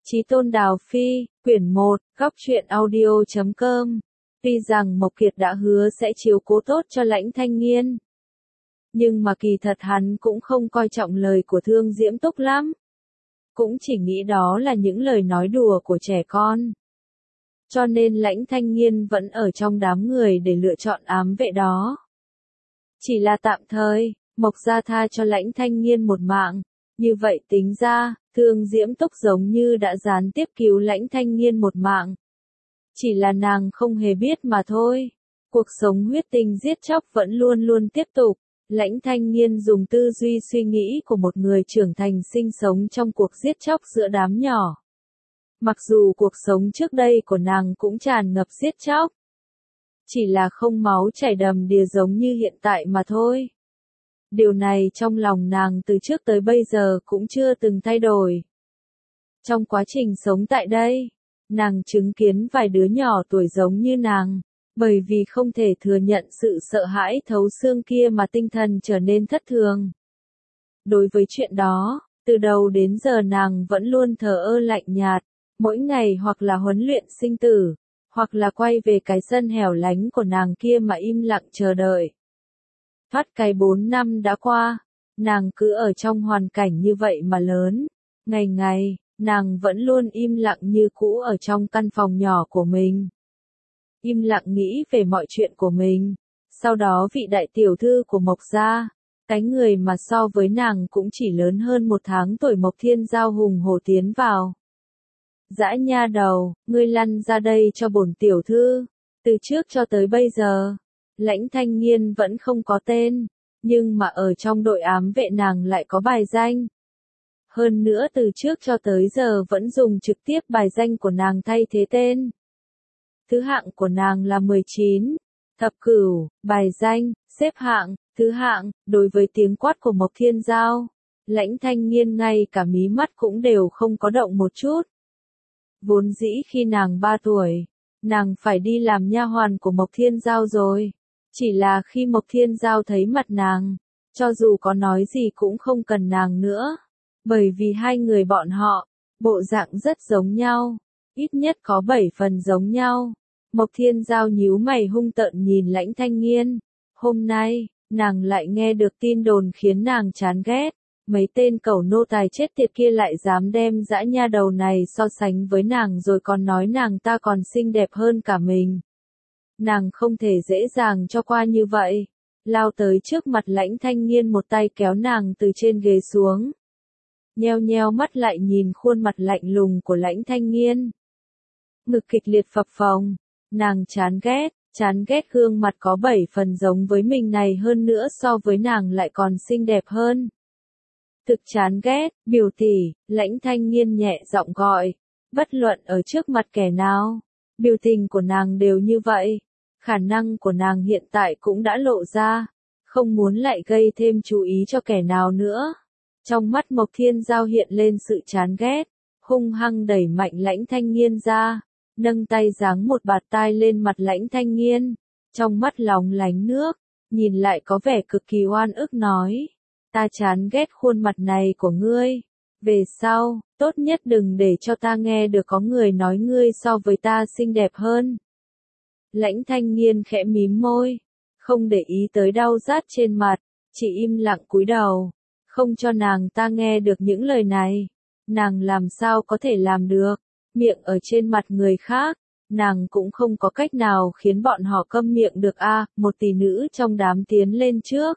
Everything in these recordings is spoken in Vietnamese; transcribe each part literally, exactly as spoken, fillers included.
Chí Tôn Đào Phi, quyển một, góc truyện audio chấm com. Tuy rằng Mộc Kiệt đã hứa sẽ chiếu cố tốt cho Lãnh Thanh Nghiên, nhưng mà kỳ thật hắn cũng không coi trọng lời của Thương Diễm Túc lắm. Cũng chỉ nghĩ đó là những lời nói đùa của trẻ con. Cho nên Lãnh Thanh Nghiên vẫn ở trong đám người để lựa chọn ám vệ đó. Chỉ là tạm thời, Mộc gia tha cho Lãnh Thanh Nghiên một mạng. Như vậy tính ra, Thương Diễm Túc giống như đã gián tiếp cứu Lãnh Thanh Nghiên một mạng. Chỉ là nàng không hề biết mà thôi. Cuộc sống huyết tinh giết chóc vẫn luôn luôn tiếp tục. Lãnh Thanh Nghiên dùng tư duy suy nghĩ của một người trưởng thành sinh sống trong cuộc giết chóc giữa đám nhỏ. Mặc dù cuộc sống trước đây của nàng cũng tràn ngập giết chóc. Chỉ là không máu chảy đầm đìa giống như hiện tại mà thôi. Điều này trong lòng nàng từ trước tới bây giờ cũng chưa từng thay đổi. Trong quá trình sống tại đây, nàng chứng kiến vài đứa nhỏ tuổi giống như nàng, bởi vì không thể thừa nhận sự sợ hãi thấu xương kia mà tinh thần trở nên thất thường. Đối với chuyện đó, từ đầu đến giờ nàng vẫn luôn thờ ơ lạnh nhạt, mỗi ngày hoặc là huấn luyện sinh tử, hoặc là quay về cái sân hẻo lánh của nàng kia mà im lặng chờ đợi. Thoát cái bốn năm đã qua, nàng cứ ở trong hoàn cảnh như vậy mà lớn. Ngày ngày, nàng vẫn luôn im lặng như cũ ở trong căn phòng nhỏ của mình. Im lặng nghĩ về mọi chuyện của mình. Sau đó vị đại tiểu thư của Mộc gia, cái người mà so với nàng cũng chỉ lớn hơn một tháng tuổi Mộc Thiên Giao hùng hổ tiến vào. Dã nha đầu, ngươi lăn ra đây cho bổn tiểu thư. Từ trước cho tới bây giờ, Lãnh Thanh Nghiên vẫn không có tên, nhưng mà ở trong đội ám vệ nàng lại có bài danh. Hơn nữa từ trước cho tới giờ vẫn dùng trực tiếp bài danh của nàng thay thế tên. Thứ hạng của nàng là mười chín, thập cửu, bài danh, xếp hạng, thứ hạng, đối với tiếng quát của Mộc Thiên Giao, Lãnh Thanh Nghiên ngay cả mí mắt cũng đều không có động một chút. Vốn dĩ khi nàng ba tuổi, nàng phải đi làm nha hoàn của Mộc Thiên Giao rồi. Chỉ là khi Mộc Thiên Giao thấy mặt nàng, cho dù có nói gì cũng không cần nàng nữa. Bởi vì hai người bọn họ, bộ dạng rất giống nhau, ít nhất có bảy phần giống nhau. Mộc Thiên Giao nhíu mày hung tợn nhìn Lãnh Thanh Nghiên. Hôm nay, nàng lại nghe được tin đồn khiến nàng chán ghét. Mấy tên cẩu nô tài chết tiệt kia lại dám đem dã nha đầu này so sánh với nàng rồi còn nói nàng ta còn xinh đẹp hơn cả mình. Nàng không thể dễ dàng cho qua như vậy. Lao tới trước mặt Lãnh Thanh Nghiên một tay kéo nàng từ trên ghế xuống. Nheo nheo mắt lại nhìn khuôn mặt lạnh lùng của Lãnh Thanh Nghiên. Ngực kịch liệt phập phồng. Nàng chán ghét, chán ghét gương mặt có bảy phần giống với mình này hơn nữa so với nàng lại còn xinh đẹp hơn. Thực chán ghét, biểu tỷ, Lãnh Thanh Nghiên nhẹ giọng gọi. Bất luận ở trước mặt kẻ nào, biểu tình của nàng đều như vậy. Khả năng của nàng hiện tại cũng đã lộ ra, không muốn lại gây thêm chú ý cho kẻ nào nữa. Trong mắt Mộc Thiên Giao hiện lên sự chán ghét, hung hăng đẩy mạnh Lãnh Thanh Nghiên ra, nâng tay giáng một bạt tai lên mặt Lãnh Thanh Nghiên, trong mắt lóng lánh nước, nhìn lại có vẻ cực kỳ oan ức nói, ta chán ghét khuôn mặt này của ngươi, về sau, tốt nhất đừng để cho ta nghe được có người nói ngươi so với ta xinh đẹp hơn. Lãnh Thanh Nghiên khẽ mím môi, không để ý tới đau rát trên mặt, chỉ im lặng cúi đầu, không cho nàng ta nghe được những lời này. Nàng làm sao có thể làm được, miệng ở trên mặt người khác, nàng cũng không có cách nào khiến bọn họ câm miệng được a. À, một tỷ nữ trong đám tiến lên trước.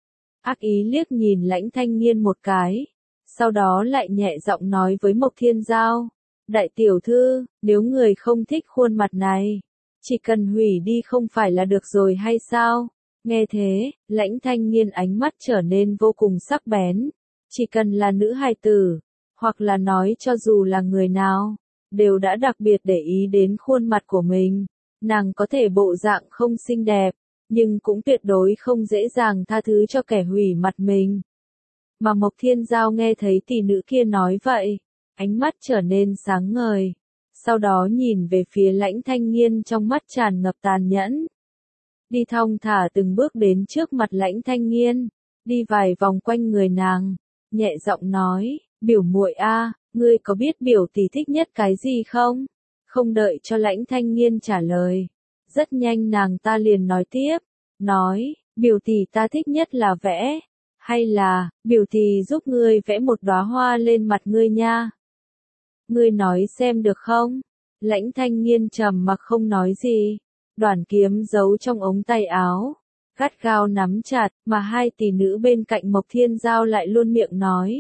Ác ý liếc nhìn Lãnh Thanh Nghiên một cái, sau đó lại nhẹ giọng nói với Mộc Thiên Giao, đại tiểu thư, nếu người không thích khuôn mặt này, chỉ cần hủy đi không phải là được rồi hay sao? Nghe thế, Lãnh Thanh Nghiên ánh mắt trở nên vô cùng sắc bén. Chỉ cần là nữ hài tử, hoặc là nói cho dù là người nào, đều đã đặc biệt để ý đến khuôn mặt của mình. Nàng có thể bộ dạng không xinh đẹp, nhưng cũng tuyệt đối không dễ dàng tha thứ cho kẻ hủy mặt mình. Mà Mộc Thiên Giao nghe thấy tỷ nữ kia nói vậy, ánh mắt trở nên sáng ngời. Sau đó nhìn về phía Lãnh Thanh Nghiên trong mắt tràn ngập tàn nhẫn. Đi thong thả từng bước đến trước mặt Lãnh Thanh Nghiên, đi vài vòng quanh người nàng, nhẹ giọng nói, biểu muội a, ngươi có biết biểu tỷ thích nhất cái gì không? Không đợi cho Lãnh Thanh Nghiên trả lời. Rất nhanh nàng ta liền nói tiếp, nói, biểu tỷ ta thích nhất là vẽ, hay là, biểu tỷ giúp ngươi vẽ một đóa hoa lên mặt ngươi nha. Ngươi nói xem được không? Lãnh Thanh Nghiên trầm mặc không nói gì, đoàn kiếm giấu trong ống tay áo, gắt gao nắm chặt, mà hai tỷ nữ bên cạnh Mộc Thiên Giao lại luôn miệng nói.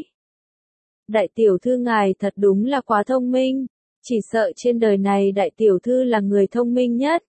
Đại tiểu thư ngài thật đúng là quá thông minh, chỉ sợ trên đời này đại tiểu thư là người thông minh nhất.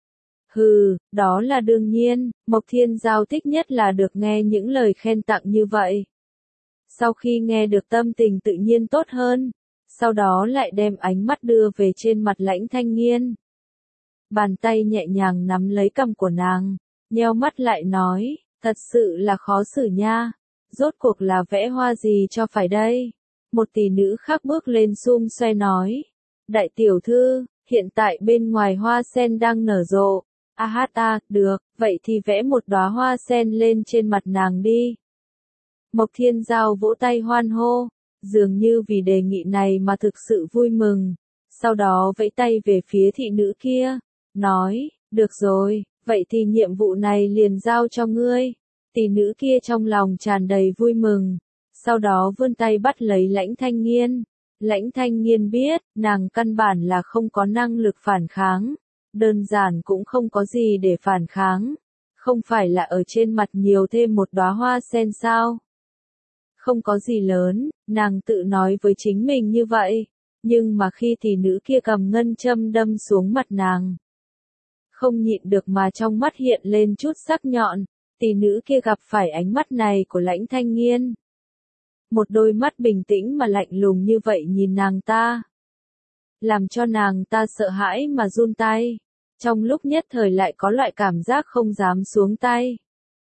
Hừ, đó là đương nhiên, Mộc Thiên Giao thích nhất là được nghe những lời khen tặng như vậy. Sau khi nghe được tâm tình tự nhiên tốt hơn, sau đó lại đem ánh mắt đưa về trên mặt Lãnh Thanh Nghiên. Bàn tay nhẹ nhàng nắm lấy cằm của nàng, nheo mắt lại nói, thật sự là khó xử nha, rốt cuộc là vẽ hoa gì cho phải đây? Một tỷ nữ khác bước lên xum xoe nói, đại tiểu thư, hiện tại bên ngoài hoa sen đang nở rộ. A hát a, được, vậy thì vẽ một đóa hoa sen lên trên mặt nàng đi. Mộc Thiên Giao vỗ tay hoan hô, dường như vì đề nghị này mà thực sự vui mừng, sau đó vẫy tay về phía thị nữ kia, nói, được rồi, vậy thì nhiệm vụ này liền giao cho ngươi. Tỷ nữ kia trong lòng tràn đầy vui mừng, sau đó vươn tay bắt lấy Lãnh Thanh Nghiên. Lãnh Thanh Nghiên biết, nàng căn bản là không có năng lực phản kháng. Đơn giản cũng không có gì để phản kháng, không phải là ở trên mặt nhiều thêm một đóa hoa sen sao? Không có gì lớn, nàng tự nói với chính mình như vậy, nhưng mà khi tỷ nữ kia cầm ngân châm đâm xuống mặt nàng, không nhịn được mà trong mắt hiện lên chút sắc nhọn, tỷ nữ kia gặp phải ánh mắt này của Lãnh Thanh Nghiên. Một đôi mắt bình tĩnh mà lạnh lùng như vậy nhìn nàng ta, làm cho nàng ta sợ hãi mà run tay, trong lúc nhất thời lại có loại cảm giác không dám xuống tay.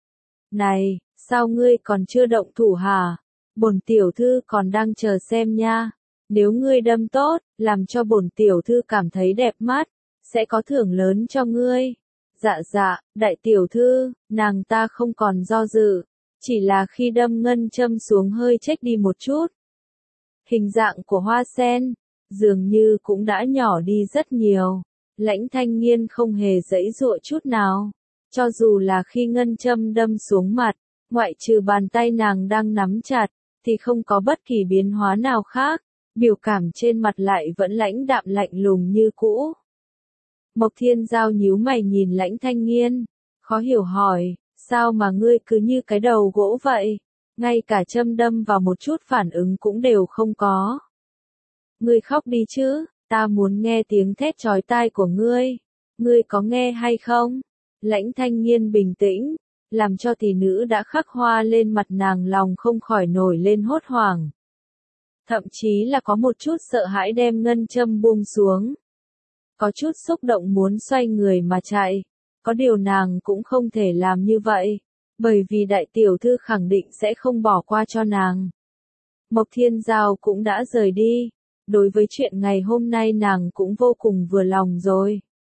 Này, sao ngươi còn chưa động thủ hả? Bổn tiểu thư còn đang chờ xem nha, nếu ngươi đâm tốt, làm cho bổn tiểu thư cảm thấy đẹp mắt, sẽ có thưởng lớn cho ngươi. Dạ dạ, đại tiểu thư, nàng ta không còn do dự, chỉ là khi đâm ngân châm xuống hơi chếch đi một chút. Hình dạng của hoa sen, dường như cũng đã nhỏ đi rất nhiều. Lãnh Thanh Nghiên không hề giãy giụa chút nào, cho dù là khi ngân châm đâm xuống mặt, ngoại trừ bàn tay nàng đang nắm chặt, thì không có bất kỳ biến hóa nào khác, biểu cảm trên mặt lại vẫn lãnh đạm lạnh lùng như cũ. Mộc Thiên Giao nhíu mày nhìn Lãnh Thanh Nghiên, khó hiểu hỏi, sao mà ngươi cứ như cái đầu gỗ vậy, ngay cả châm đâm vào một chút phản ứng cũng đều không có. Ngươi khóc đi chứ, ta muốn nghe tiếng thét chói tai của ngươi, ngươi có nghe hay không? Lãnh Thanh Nghiên bình tĩnh, làm cho tỷ nữ đã khắc hoa lên mặt nàng lòng không khỏi nổi lên hốt hoảng. Thậm chí là có một chút sợ hãi đem ngân châm buông xuống. Có chút xúc động muốn xoay người mà chạy, có điều nàng cũng không thể làm như vậy, bởi vì đại tiểu thư khẳng định sẽ không bỏ qua cho nàng. Mộc Thiên Giao cũng đã rời đi, đối với chuyện ngày hôm nay nàng cũng vô cùng vừa lòng rồi.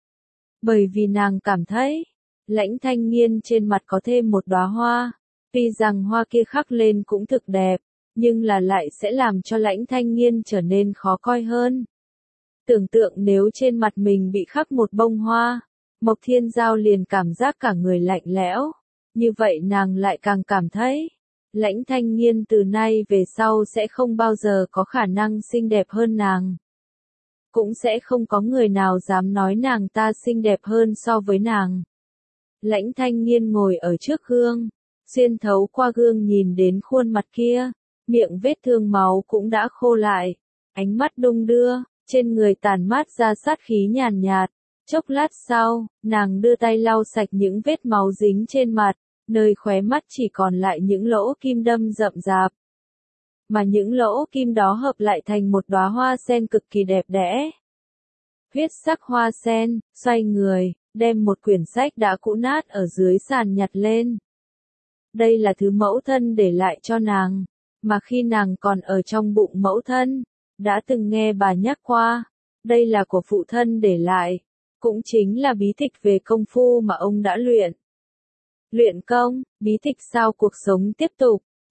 Bởi vì nàng cảm thấy, Lãnh Thanh Nghiên trên mặt có thêm một đóa hoa, tuy rằng hoa kia khắc lên cũng thực đẹp, nhưng là lại sẽ làm cho Lãnh Thanh Nghiên trở nên khó coi hơn. Tưởng tượng nếu trên mặt mình bị khắc một bông hoa, Mộc Thiên Giao liền cảm giác cả người lạnh lẽo, như vậy nàng lại càng cảm thấy, Lãnh Thanh Nghiên từ nay về sau sẽ không bao giờ có khả năng xinh đẹp hơn nàng. Cũng sẽ không có người nào dám nói nàng ta xinh đẹp hơn so với nàng. Lãnh Thanh Nghiên ngồi ở trước gương, xuyên thấu qua gương nhìn đến khuôn mặt kia, miệng vết thương máu cũng đã khô lại, ánh mắt đung đưa, trên người tản mát ra sát khí nhàn nhạt. Chốc lát sau, nàng đưa tay lau sạch những vết máu dính trên mặt, nơi khóe mắt chỉ còn lại những lỗ kim đâm rậm rạp. Mà những lỗ kim đó hợp lại thành một đóa hoa sen cực kỳ đẹp đẽ. Huyết sắc hoa sen, xoay người, đem một quyển sách đã cũ nát ở dưới sàn nhặt lên. Đây là thứ mẫu thân để lại cho nàng, mà khi nàng còn ở trong bụng mẫu thân, đã từng nghe bà nhắc qua, đây là của phụ thân để lại, cũng chính là bí tịch về công phu mà ông đã luyện. Luyện công, bí tịch sao cuộc sống tiếp tục,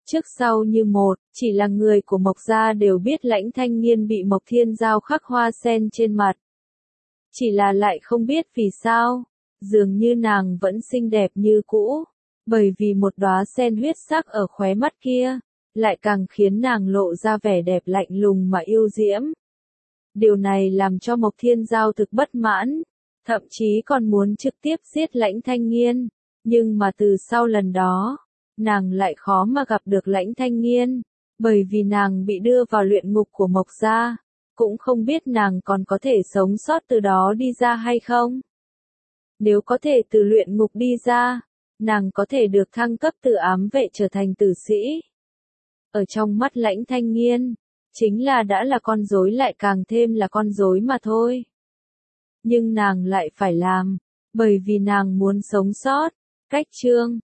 trước sau như một, chỉ là người của Mộc gia đều biết Lãnh Thanh Nghiên bị Mộc Thiên Giao khắc hoa sen trên mặt. Chỉ là lại không biết vì sao, dường như nàng vẫn xinh đẹp như cũ, bởi vì một đóa sen huyết sắc ở khóe mắt kia, lại càng khiến nàng lộ ra vẻ đẹp lạnh lùng mà yêu diễm. Điều này làm cho Mộc Thiên Giao thực bất mãn, thậm chí còn muốn trực tiếp giết Lãnh Thanh Nghiên, nhưng mà từ sau lần đó, nàng lại khó mà gặp được Lãnh Thanh Nghiên, bởi vì nàng bị đưa vào luyện ngục của Mộc gia, cũng không biết nàng còn có thể sống sót từ đó đi ra hay không. Nếu có thể từ luyện ngục đi ra, nàng có thể được thăng cấp từ ám vệ trở thành tử sĩ. Ở trong mắt Lãnh Thanh Nghiên, chính là đã là con rối lại càng thêm là con rối mà thôi. Nhưng nàng lại phải làm, bởi vì nàng muốn sống sót. Cách chương